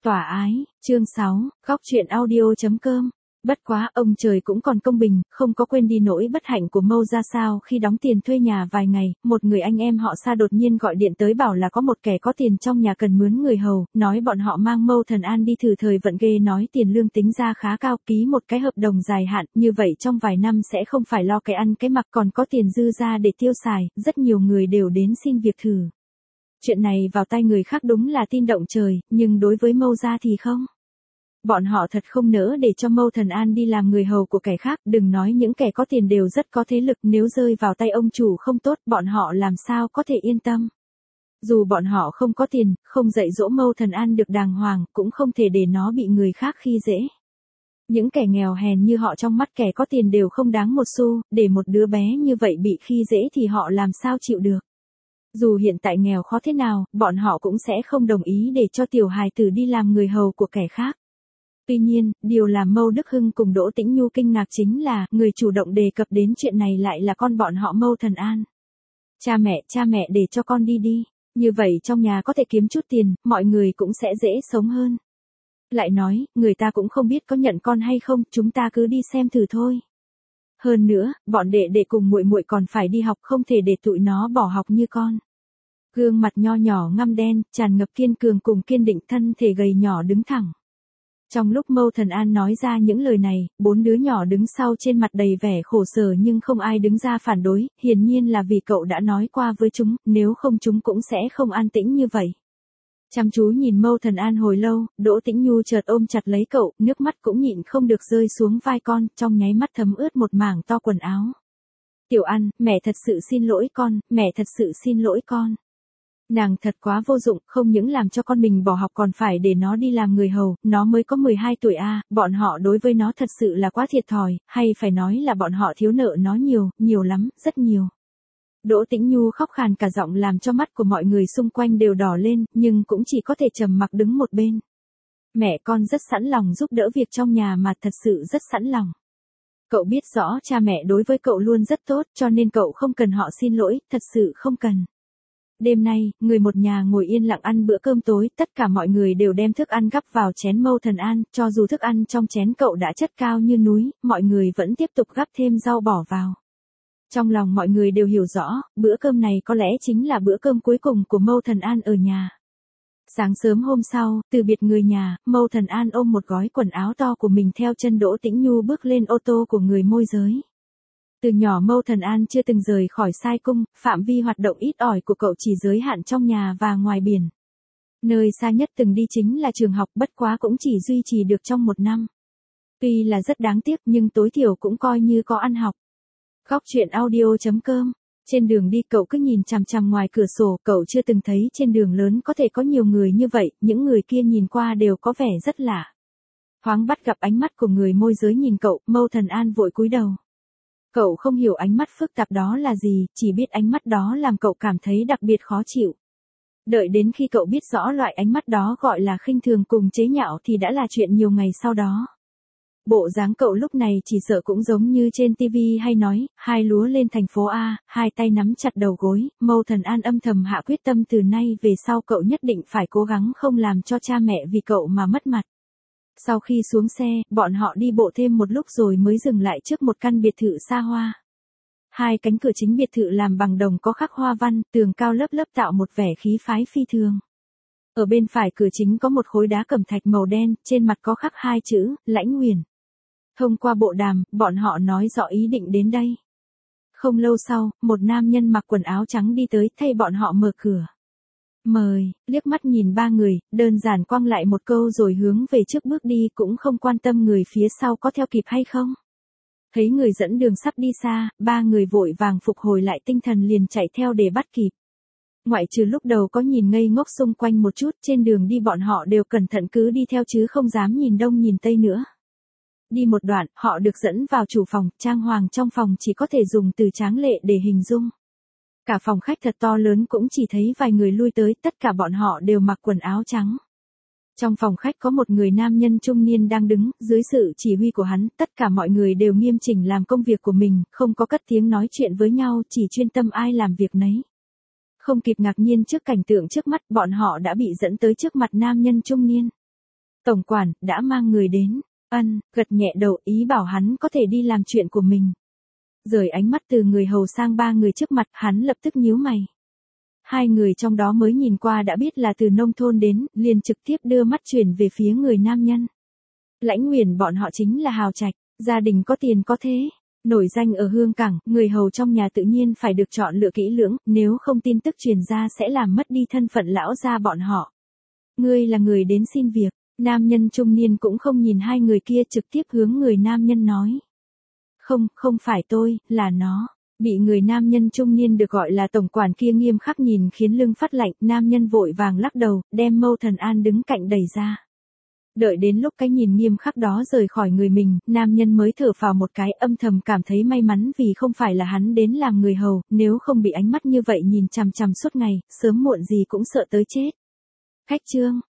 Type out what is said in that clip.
Tỏa ái, chương 6, góc truyện audio.com. Bất quá, ông trời cũng còn công bình, không có quên đi nỗi bất hạnh của Mâu ra sao khi đóng tiền thuê nhà vài ngày, một người anh em họ Sa đột nhiên gọi điện tới bảo là có một kẻ có tiền trong nhà cần mướn người hầu, nói bọn họ mang Mâu Thần An đi thử thời vận ghê, nói tiền lương tính ra khá cao, ký một cái hợp đồng dài hạn, như vậy trong vài năm sẽ không phải lo cái ăn cái mặc còn có tiền dư ra để tiêu xài, rất nhiều người đều đến xin việc thử. Chuyện này vào tay người khác đúng là tin động trời, nhưng đối với Mâu gia thì không. Bọn họ thật không nỡ để cho Mâu Thần An đi làm người hầu của kẻ khác, đừng nói những kẻ có tiền đều rất có thế lực, nếu rơi vào tay ông chủ không tốt, bọn họ làm sao có thể yên tâm. Dù bọn họ không có tiền, không dạy dỗ Mâu Thần An được đàng hoàng, cũng không thể để nó bị người khác khi dễ. Những kẻ nghèo hèn như họ trong mắt kẻ có tiền đều không đáng một xu, để một đứa bé như vậy bị khi dễ thì họ làm sao chịu được. Dù hiện tại nghèo khó thế nào, bọn họ cũng sẽ không đồng ý để cho tiểu hài tử đi làm người hầu của kẻ khác. Tuy nhiên, điều làm Mâu Đức Hưng cùng Đỗ Tĩnh Nhu kinh ngạc chính là, người chủ động đề cập đến chuyện này lại là con bọn họ Mâu Thần An. Cha mẹ để cho con đi đi, như vậy trong nhà có thể kiếm chút tiền, mọi người cũng sẽ dễ sống hơn. Lại nói, người ta cũng không biết có nhận con hay không, chúng ta cứ đi xem thử thôi. Hơn nữa, bọn đệ cùng muội muội còn phải đi học, không thể để tụi nó bỏ học như con. Gương mặt nho nhỏ ngăm đen, tràn ngập kiên cường cùng kiên định, thân thể gầy nhỏ đứng thẳng. Trong lúc Mâu Thần An nói ra những lời này, 4 đứa nhỏ đứng sau trên mặt đầy vẻ khổ sở nhưng không ai đứng ra phản đối, hiển nhiên là vì cậu đã nói qua với chúng, nếu không chúng cũng sẽ không an tĩnh như vậy. Chăm chú nhìn Mâu Thần An hồi lâu, Đỗ Tĩnh Nhu chợt ôm chặt lấy cậu, nước mắt cũng nhịn không được rơi xuống vai con, trong nháy mắt thấm ướt một mảng to quần áo. Tiểu An, mẹ thật sự xin lỗi con, mẹ thật sự xin lỗi con. Nàng thật quá vô dụng, không những làm cho con mình bỏ học còn phải để nó đi làm người hầu, nó mới có 12 tuổi bọn họ đối với nó thật sự là quá thiệt thòi, hay phải nói là bọn họ thiếu nợ nó nhiều lắm, rất nhiều. Đỗ Tĩnh Nhu khóc khàn cả giọng làm cho mắt của mọi người xung quanh đều đỏ lên, nhưng cũng chỉ có thể trầm mặc đứng một bên. Mẹ con rất sẵn lòng giúp đỡ việc trong nhà mà, thật sự rất sẵn lòng. Cậu biết rõ cha mẹ đối với cậu luôn rất tốt, cho nên cậu không cần họ xin lỗi, thật sự không cần. Đêm nay, người một nhà ngồi yên lặng ăn bữa cơm tối, tất cả mọi người đều đem thức ăn gắp vào chén Mâu Thần An, cho dù thức ăn trong chén cậu đã chất cao như núi, mọi người vẫn tiếp tục gắp thêm rau bỏ vào. Trong lòng mọi người đều hiểu rõ, bữa cơm này có lẽ chính là bữa cơm cuối cùng của Mâu Thần An ở nhà. Sáng sớm hôm sau, từ biệt người nhà, Mâu Thần An ôm một gói quần áo to của mình theo chân Đỗ Tĩnh Nhu bước lên ô tô của người môi giới. Từ nhỏ Mâu Thần An chưa từng rời khỏi Sai Cung, phạm vi hoạt động ít ỏi của cậu chỉ giới hạn trong nhà và ngoài biển. Nơi xa nhất từng đi chính là trường học, bất quá cũng chỉ duy trì được trong 1 năm. Tuy là rất đáng tiếc nhưng tối thiểu cũng coi như có ăn học. Góc truyện audio.com. Trên đường đi cậu cứ nhìn chằm chằm ngoài cửa sổ, cậu chưa từng thấy trên đường lớn có thể có nhiều người như vậy, những người kia nhìn qua đều có vẻ rất lạ. Thoáng bắt gặp ánh mắt của người môi giới nhìn cậu, Mâu Thần An vội cúi đầu. Cậu không hiểu ánh mắt phức tạp đó là gì, chỉ biết ánh mắt đó làm cậu cảm thấy đặc biệt khó chịu. Đợi đến khi cậu biết rõ loại ánh mắt đó gọi là khinh thường cùng chế nhạo thì đã là chuyện nhiều ngày sau đó. Bộ dáng cậu lúc này chỉ sợ cũng giống như trên TV hay nói, hai lúa lên thành phố A, hai tay nắm chặt đầu gối, Mâu Thần An âm thầm hạ quyết tâm từ nay về sau cậu nhất định phải cố gắng không làm cho cha mẹ vì cậu mà mất mặt. Sau khi xuống xe, bọn họ đi bộ thêm một lúc rồi mới dừng lại trước một căn biệt thự xa hoa. Hai cánh cửa chính biệt thự làm bằng đồng có khắc hoa văn, tường cao lớp lớp tạo một vẻ khí phái phi thường. Ở bên phải cửa chính có một khối đá cẩm thạch màu đen, trên mặt có khắc 2 chữ, Lãnh Nguyền. Thông qua bộ đàm, bọn họ nói rõ ý định đến đây. Không lâu sau, một nam nhân mặc quần áo trắng đi tới, thay bọn họ mở cửa. Mời, liếc mắt nhìn 3 người, đơn giản quăng lại một câu rồi hướng về trước bước đi, cũng không quan tâm người phía sau có theo kịp hay không. Thấy người dẫn đường sắp đi xa, 3 người vội vàng phục hồi lại tinh thần liền chạy theo để bắt kịp. Ngoại trừ lúc đầu có nhìn ngây ngốc xung quanh một chút, trên đường đi bọn họ đều cẩn thận cứ đi theo chứ không dám nhìn đông nhìn tây nữa. Đi một đoạn, họ được dẫn vào chủ phòng, trang hoàng trong phòng chỉ có thể dùng từ tráng lệ để hình dung. Cả phòng khách thật to lớn cũng chỉ thấy vài người lui tới, tất cả bọn họ đều mặc quần áo trắng. Trong phòng khách có một người nam nhân trung niên đang đứng, dưới sự chỉ huy của hắn, tất cả mọi người đều nghiêm chỉnh làm công việc của mình, không có cất tiếng nói chuyện với nhau, chỉ chuyên tâm ai làm việc nấy. Không kịp ngạc nhiên trước cảnh tượng trước mắt, bọn họ đã bị dẫn tới trước mặt nam nhân trung niên. Tổng quản, đã mang người đến. Ân, gật nhẹ đầu, ý bảo hắn có thể đi làm chuyện của mình. Rời ánh mắt từ người hầu sang ba người trước mặt, hắn lập tức nhíu mày. Hai người trong đó mới nhìn qua đã biết là từ nông thôn đến, liền trực tiếp đưa mắt chuyển về phía người nam nhân. Lãnh Nguyền bọn họ chính là hào trạch, gia đình có tiền có thế. Nổi danh ở Hương Cảng, người hầu trong nhà tự nhiên phải được chọn lựa kỹ lưỡng, nếu không tin tức truyền ra sẽ làm mất đi thân phận lão gia bọn họ. Ngươi là người đến xin việc, nam nhân trung niên cũng không nhìn hai người kia, trực tiếp hướng người nam nhân nói. Không, không phải tôi, là nó. Bị người nam nhân trung niên được gọi là tổng quản kia nghiêm khắc nhìn khiến lưng phát lạnh, nam nhân vội vàng lắc đầu, đem Mâu Thần An đứng cạnh đẩy ra. Đợi đến lúc cái nhìn nghiêm khắc đó rời khỏi người mình, nam nhân mới thở phào một cái, âm thầm cảm thấy may mắn vì không phải là hắn đến làm người hầu, nếu không bị ánh mắt như vậy nhìn chằm chằm suốt ngày, sớm muộn gì cũng sợ tới chết. Khách trương,